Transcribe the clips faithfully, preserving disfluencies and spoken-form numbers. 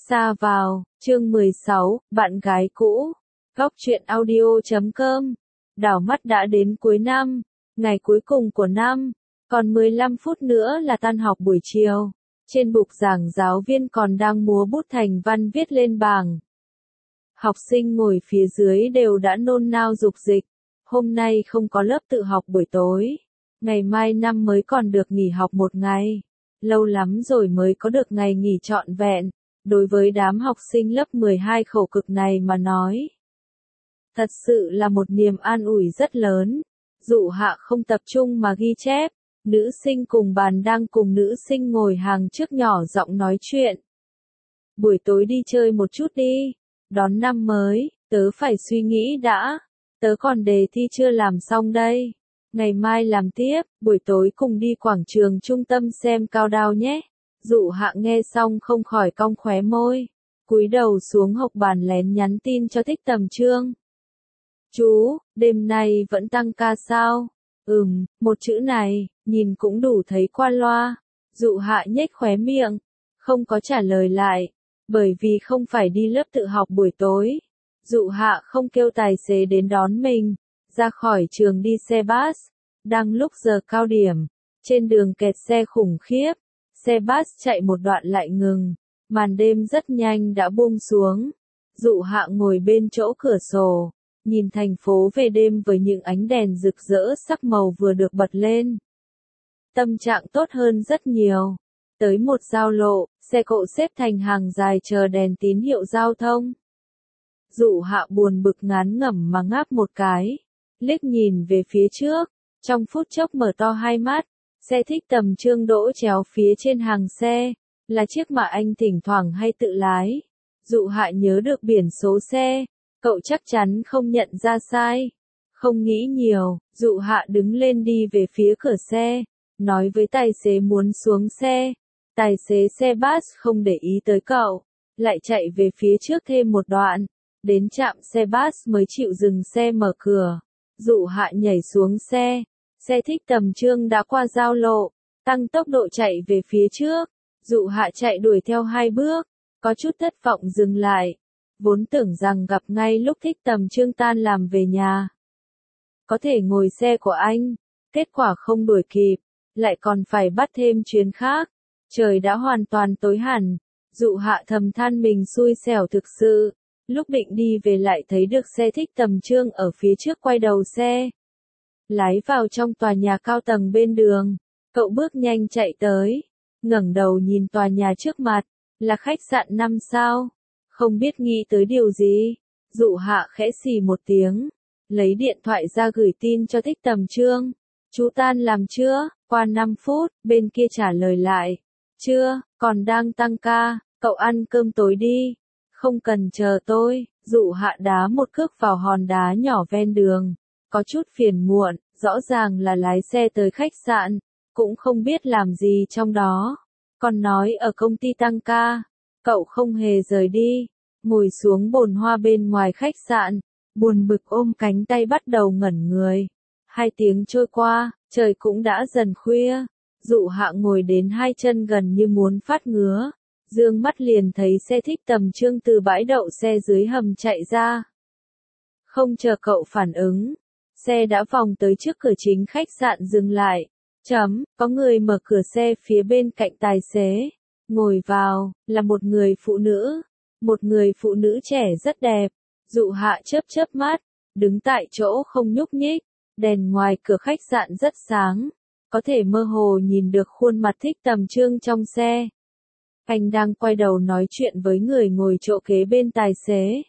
Xa vào, chương mười sáu, bạn gái cũ. Góc truyện audio chấm com. Đảo mắt đã đến cuối năm, ngày cuối cùng của năm, còn mười lăm phút nữa là tan học buổi chiều. Trên bục giảng giáo viên còn đang múa bút thành văn viết lên bảng. Học sinh ngồi phía dưới đều đã nôn nao dục dịch. Hôm nay không có lớp tự học buổi tối. Ngày mai năm mới còn được nghỉ học một ngày. Lâu lắm rồi mới có được ngày nghỉ trọn vẹn. Đối với đám học sinh lớp mười hai khổ cực này mà nói, thật sự là một niềm an ủi rất lớn. Dụ Hạ không tập trung mà ghi chép, nữ sinh cùng bàn đang cùng nữ sinh ngồi hàng trước nhỏ giọng nói chuyện. Buổi tối đi chơi một chút đi, đón năm mới, tớ phải suy nghĩ đã, tớ còn đề thi chưa làm xong đây. Ngày mai làm tiếp, buổi tối cùng đi quảng trường trung tâm xem cao đao nhé. Dụ Hạ nghe xong không khỏi cong khóe môi, cúi đầu xuống học bàn lén nhắn tin cho Thích Tầm Trương. Chú, đêm nay vẫn tăng ca sao? Ừm, một chữ này, nhìn cũng đủ thấy qua loa. Dụ Hạ nhếch khóe miệng, không có trả lời lại, bởi vì không phải đi lớp tự học buổi tối. Dụ Hạ không kêu tài xế đến đón mình, ra khỏi trường đi xe bus. Đang lúc giờ cao điểm, trên đường kẹt xe khủng khiếp. Xe bus chạy một đoạn lại ngừng, màn đêm rất nhanh đã buông xuống. Dụ Hạ ngồi bên chỗ cửa sổ, nhìn thành phố về đêm với những ánh đèn rực rỡ sắc màu vừa được bật lên. Tâm trạng tốt hơn rất nhiều. Tới một giao lộ, xe cộ xếp thành hàng dài chờ đèn tín hiệu giao thông. Dụ Hạ buồn bực ngán ngẩm mà ngáp một cái, liếc nhìn về phía trước, trong phút chốc mở to hai mắt. Xe Thích Tầm Trương đỗ chéo phía trên hàng xe, là chiếc mà anh thỉnh thoảng hay tự lái. Dụ Hạ nhớ được biển số xe, cậu chắc chắn không nhận ra sai. Không nghĩ nhiều, Dụ Hạ đứng lên đi về phía cửa xe, nói với tài xế muốn xuống xe. Tài xế xe bus không để ý tới cậu, lại chạy về phía trước thêm một đoạn. Đến trạm xe bus mới chịu dừng xe mở cửa. Dụ Hạ nhảy xuống xe. Xe Thích Tầm Trương đã qua giao lộ, tăng tốc độ chạy về phía trước. Dụ Hạ chạy đuổi theo hai bước, có chút thất vọng dừng lại. Vốn tưởng rằng gặp ngay lúc Thích Tầm Trương tan làm về nhà, có thể ngồi xe của anh, kết quả không đuổi kịp, lại còn phải bắt thêm chuyến khác. Trời đã hoàn toàn tối hẳn, Dụ Hạ thầm than mình xui xẻo thực sự. Lúc định đi về lại thấy được xe Thích Tầm Trương ở phía trước quay đầu xe. Lái vào trong tòa nhà cao tầng bên đường, cậu bước nhanh chạy tới, ngẩng đầu nhìn tòa nhà trước mặt, là khách sạn năm sao. Không biết nghĩ tới điều gì, Dụ Hạ khẽ xì một tiếng, lấy điện thoại ra gửi tin cho Thích Tầm Trương. Chú tan làm chưa? Qua năm phút, bên kia trả lời lại. Chưa, còn đang tăng ca, cậu ăn cơm tối đi. Không cần chờ tôi. Dụ Hạ đá một cước vào hòn đá nhỏ ven đường. Có chút phiền muộn, rõ ràng là lái xe tới khách sạn, cũng không biết làm gì trong đó. Còn nói ở công ty tăng ca, cậu không hề rời đi, ngồi xuống bồn hoa bên ngoài khách sạn, buồn bực ôm cánh tay bắt đầu ngẩn người. Hai tiếng trôi qua, trời cũng đã dần khuya. Dụ Hạ ngồi đến hai chân gần như muốn phát ngứa, dương mắt liền thấy xe Thích Tầm Trương từ bãi đậu xe dưới hầm chạy ra. Không chờ cậu phản ứng, xe đã vòng tới trước cửa chính khách sạn dừng lại. Chấm, có người mở cửa xe phía bên cạnh tài xế. Ngồi vào, là một người phụ nữ. Một người phụ nữ trẻ rất đẹp. Dụ Hạ chớp chớp mắt, đứng tại chỗ không nhúc nhích. Đèn ngoài cửa khách sạn rất sáng, có thể mơ hồ nhìn được khuôn mặt Thích Tầm Trương trong xe. Anh đang quay đầu nói chuyện với người ngồi chỗ kế bên tài xế.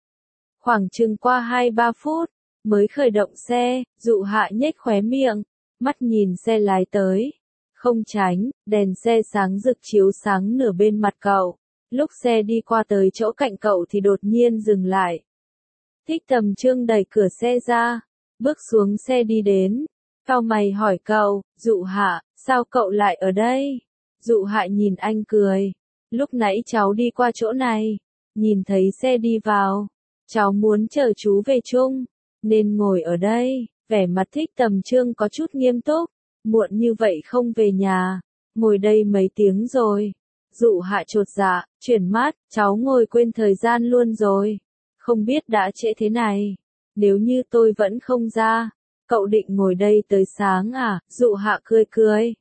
Khoảng chừng qua hai ba phút, mới khởi động xe, Dụ Hạ nhếch khóe miệng, mắt nhìn xe lái tới. Không tránh, đèn xe sáng rực chiếu sáng nửa bên mặt cậu. Lúc xe đi qua tới chỗ cạnh cậu thì đột nhiên dừng lại. Thích Tầm Trương đẩy cửa xe ra, bước xuống xe đi đến. Cau mày hỏi cậu, Dụ Hạ, sao cậu lại ở đây? Dụ Hạ nhìn anh cười. Lúc nãy cháu đi qua chỗ này, nhìn thấy xe đi vào. Cháu muốn chờ chú về chung, nên ngồi ở đây. Vẻ mặt Thích Tầm Trương có chút nghiêm túc. Muộn như vậy không về nhà, ngồi đây mấy tiếng rồi. Dụ Hạ chột dạ, chuyển mắt, cháu ngồi quên thời gian luôn rồi. Không biết đã trễ thế này. Nếu như tôi vẫn không ra, cậu định ngồi đây tới sáng à? Dụ Hạ cười cười.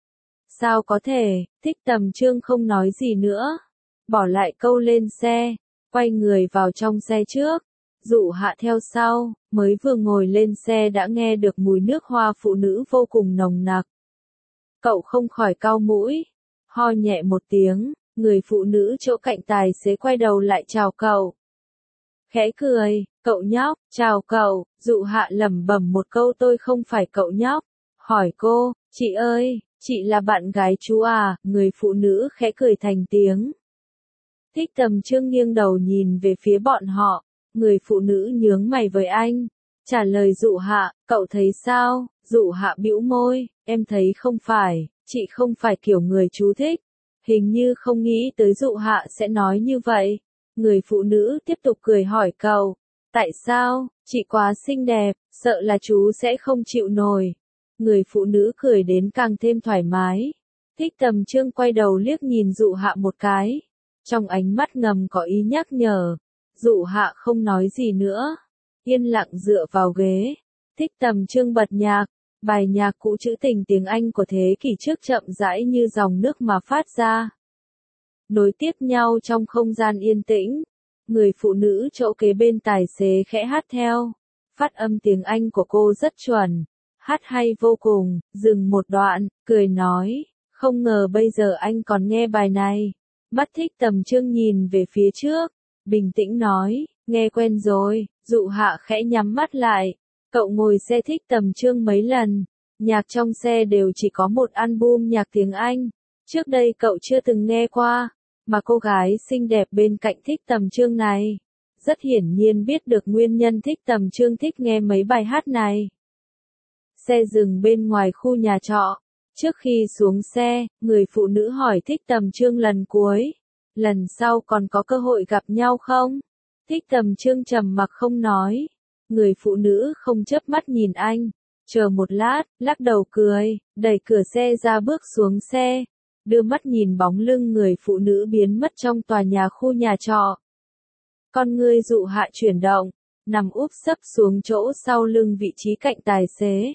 Sao có thể, Thích Tầm Trương không nói gì nữa. Bỏ lại câu lên xe, quay người vào trong xe trước. Dụ Hạ theo sau, mới vừa ngồi lên xe đã nghe được mùi nước hoa phụ nữ vô cùng nồng nặc. Cậu không khỏi cau mũi, ho nhẹ một tiếng, người phụ nữ chỗ cạnh tài xế quay đầu lại chào cậu. Khẽ cười, cậu nhóc, chào cậu. Dụ Hạ lẩm bẩm một câu tôi không phải cậu nhóc. Hỏi cô, chị ơi, chị là bạn gái chú à? Người phụ nữ khẽ cười thành tiếng. Thích Tầm Trương nghiêng đầu nhìn về phía bọn họ. Người phụ nữ nhướng mày với anh. Trả lời Dụ Hạ, cậu thấy sao? Dụ Hạ bĩu môi, em thấy không phải, chị không phải kiểu người chú thích. Hình như không nghĩ tới Dụ Hạ sẽ nói như vậy. Người phụ nữ tiếp tục cười hỏi cậu. Tại sao? Chị quá xinh đẹp, sợ là chú sẽ không chịu nổi. Người phụ nữ cười đến càng thêm thoải mái. Thích Tầm Trương quay đầu liếc nhìn Dụ Hạ một cái. Trong ánh mắt ngầm có ý nhắc nhở. Dụ Hạ không nói gì nữa. Yên lặng dựa vào ghế. Thích Tầm Trương bật nhạc. Bài nhạc cũ trữ tình tiếng Anh của thế kỷ trước chậm rãi như dòng nước mà phát ra. Nối tiếp nhau trong không gian yên tĩnh. Người phụ nữ chỗ kế bên tài xế khẽ hát theo. Phát âm tiếng Anh của cô rất chuẩn. Hát hay vô cùng, dừng một đoạn, cười nói. Không ngờ bây giờ anh còn nghe bài này. Mắt Thích Tầm Trương nhìn về phía trước. Bình tĩnh nói, nghe quen rồi. Dụ Hạ khẽ nhắm mắt lại. Cậu ngồi xe Thích Tầm Trương mấy lần. Nhạc trong xe đều chỉ có một album nhạc tiếng Anh. Trước đây cậu chưa từng nghe qua. Mà cô gái xinh đẹp bên cạnh Thích Tầm Trương này, rất hiển nhiên biết được nguyên nhân Thích Tầm Trương thích nghe mấy bài hát này. Xe dừng bên ngoài khu nhà trọ. Trước khi xuống xe, người phụ nữ hỏi Thích Tầm Trương lần cuối. Lần sau còn có cơ hội gặp nhau không? Thích Tầm Trương trầm mặc không nói. Người phụ nữ không chớp mắt nhìn anh. Chờ một lát, lắc đầu cười, đẩy cửa xe ra bước xuống xe. Đưa mắt nhìn bóng lưng người phụ nữ biến mất trong tòa nhà khu nhà trọ. Con ngươi Dụ Hạ chuyển động, nằm úp sấp xuống chỗ sau lưng vị trí cạnh tài xế.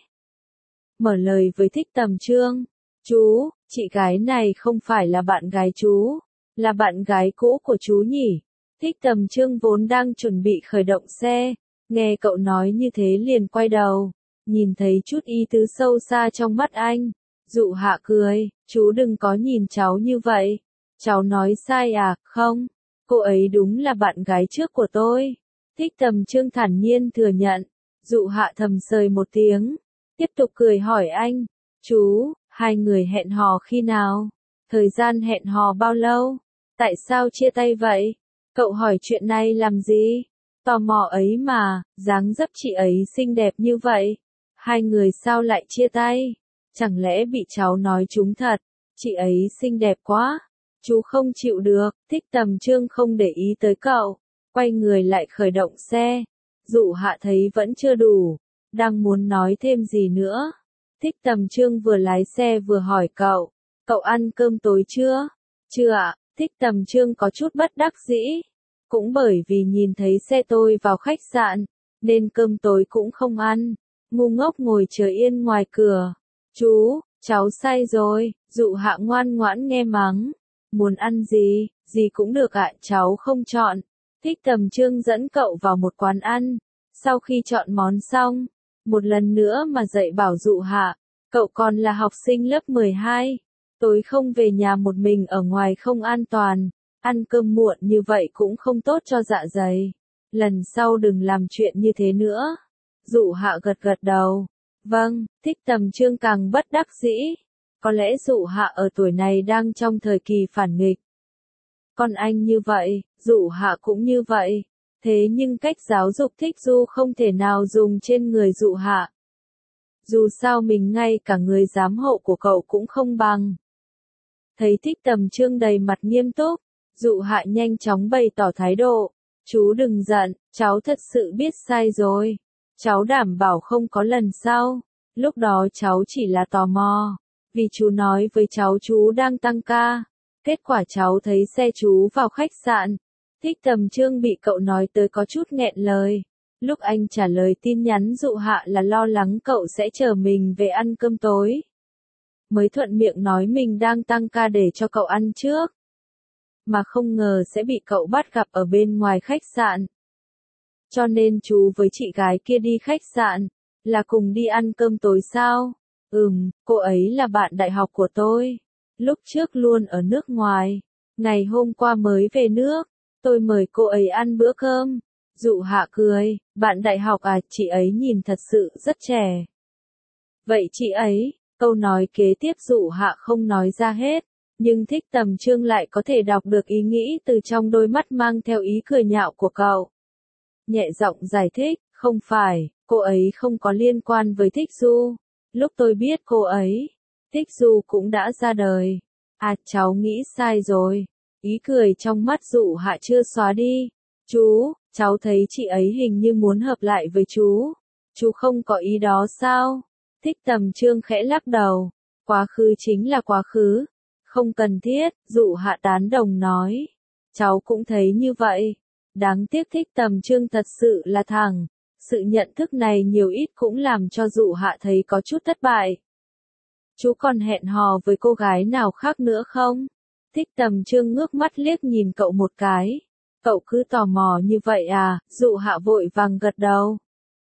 Mở lời với Thích Tầm Trương. Chú, chị gái này không phải là bạn gái chú, là bạn gái cũ của chú nhỉ? Thích Tầm Trương vốn đang chuẩn bị khởi động xe, nghe cậu nói như thế liền quay đầu, nhìn thấy chút ý tứ sâu xa trong mắt anh. Dụ Hạ cười, chú đừng có nhìn cháu như vậy. Cháu nói sai à? Không, cô ấy đúng là bạn gái trước của tôi. Thích Tầm Trương thản nhiên thừa nhận. Dụ Hạ thầm sơi một tiếng, tiếp tục cười hỏi anh. Chú, hai người hẹn hò khi nào? Thời gian hẹn hò bao lâu? Tại sao chia tay vậy? Cậu hỏi chuyện này làm gì? Tò mò ấy mà, dáng dấp chị ấy xinh đẹp như vậy. Hai người sao lại chia tay? Chẳng lẽ bị cháu nói trúng thật? Chị ấy xinh đẹp quá. Chú không chịu được. Thích Tầm Trương không để ý tới cậu. Quay người lại khởi động xe. Dụ Hạ thấy vẫn chưa đủ. Đang muốn nói thêm gì nữa. Thích Tầm Trương vừa lái xe vừa hỏi cậu. Cậu ăn cơm tối chưa? Chưa ạ. Thích Tầm Trương có chút bất đắc dĩ. Cũng bởi vì nhìn thấy xe tôi vào khách sạn, nên cơm tối cũng không ăn. Ngu ngốc ngồi chờ yên ngoài cửa. Chú, cháu say rồi. Dụ Hạ ngoan ngoãn nghe mắng. Muốn ăn gì, gì cũng được ạ, cháu không chọn. Thích Tầm Trương dẫn cậu vào một quán ăn. Sau khi chọn món xong, một lần nữa mà dạy bảo Dụ Hạ, cậu còn là học sinh lớp mười hai. Tối không về nhà một mình ở ngoài không an toàn. Ăn cơm muộn như vậy cũng không tốt cho dạ dày. Lần sau đừng làm chuyện như thế nữa. Dụ Hạ gật gật đầu. Vâng, Thích Tầm Trương càng bất đắc dĩ. Có lẽ Dụ Hạ ở tuổi này đang trong thời kỳ phản nghịch. Còn anh như vậy, Dụ Hạ cũng như vậy. Thế nhưng cách giáo dục Thích Du không thể nào dùng trên người Dụ Hạ. Dù sao mình ngay cả người giám hộ của cậu cũng không bằng. Thấy Thích Tầm Trương đầy mặt nghiêm túc, Dụ Hạ nhanh chóng bày tỏ thái độ. Chú đừng giận, cháu thật sự biết sai rồi. Cháu đảm bảo không có lần sau. Lúc đó cháu chỉ là tò mò. Vì chú nói với cháu chú đang tăng ca. Kết quả cháu thấy xe chú vào khách sạn. Thích Tầm Trương bị cậu nói tới có chút nghẹn lời. Lúc anh trả lời tin nhắn dụ hạ là lo lắng cậu sẽ chờ mình về ăn cơm tối. Mới thuận miệng nói mình đang tăng ca để cho cậu ăn trước. Mà không ngờ sẽ bị cậu bắt gặp ở bên ngoài khách sạn. Cho nên chú với chị gái kia đi khách sạn, là cùng đi ăn cơm tối sao? Ừm, cô ấy là bạn đại học của tôi. Lúc trước luôn ở nước ngoài. Ngày hôm qua mới về nước, tôi mời cô ấy ăn bữa cơm. Dụ hạ cười, bạn đại học à, chị ấy nhìn thật sự rất trẻ. Vậy chị ấy, câu nói kế tiếp dụ hạ không nói ra hết, nhưng Thích Tầm Trương lại có thể đọc được ý nghĩ từ trong đôi mắt mang theo ý cười nhạo của cậu. Nhẹ giọng giải thích, không phải, cô ấy không có liên quan với Thích Du. Lúc tôi biết cô ấy, Thích Du cũng đã ra đời. À, cháu nghĩ sai rồi. Ý cười trong mắt dụ hạ chưa xóa đi. Chú, cháu thấy chị ấy hình như muốn hợp lại với chú. Chú không có ý đó sao? Thích Tầm Trương khẽ lắc đầu. Quá khứ chính là quá khứ. Không cần thiết, dụ hạ tán đồng nói. Cháu cũng thấy như vậy. Đáng tiếc Thích Tầm Trương thật sự là thẳng. Sự nhận thức này nhiều ít cũng làm cho dụ hạ thấy có chút thất bại. Chú còn hẹn hò với cô gái nào khác nữa không? Thích Tầm Trương ngước mắt liếc nhìn cậu một cái. Cậu cứ tò mò như vậy à? Dụ hạ vội vàng gật đầu.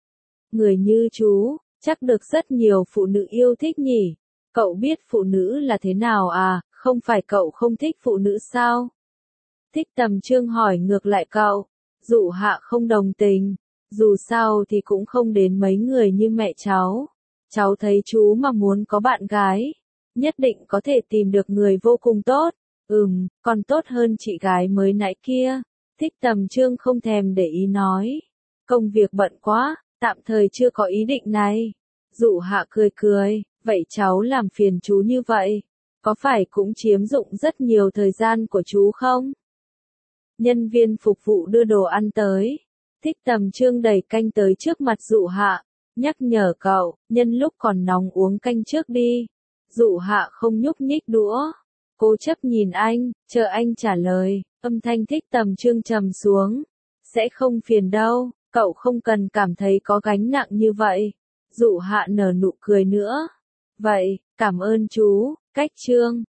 Người như chú, chắc được rất nhiều phụ nữ yêu thích nhỉ? Cậu biết phụ nữ là thế nào à? Không phải cậu không thích phụ nữ sao? Thích Tầm Trương hỏi ngược lại cậu. Dụ hạ không đồng tình. Dù sao thì cũng không đến mấy người như mẹ cháu. Cháu thấy chú mà muốn có bạn gái, nhất định có thể tìm được người vô cùng tốt. Ừm, còn tốt hơn chị gái mới nãy kia. Thích Tầm Trương không thèm để ý nói. Công việc bận quá, tạm thời chưa có ý định này. Dụ hạ cười cười, vậy cháu làm phiền chú như vậy. Có phải cũng chiếm dụng rất nhiều thời gian của chú không? Nhân viên phục vụ đưa đồ ăn tới. Thích Tầm Trương đẩy canh tới trước mặt dụ hạ. Nhắc nhở cậu, nhân lúc còn nóng uống canh trước đi. Dụ hạ không nhúc nhích đũa. Cố chấp nhìn anh, chờ anh trả lời. Âm thanh Thích Tầm Trương trầm xuống. Sẽ không phiền đâu, cậu không cần cảm thấy có gánh nặng như vậy. Dụ hạ nở nụ cười nữa. Vậy, cảm ơn chú, cách Trương.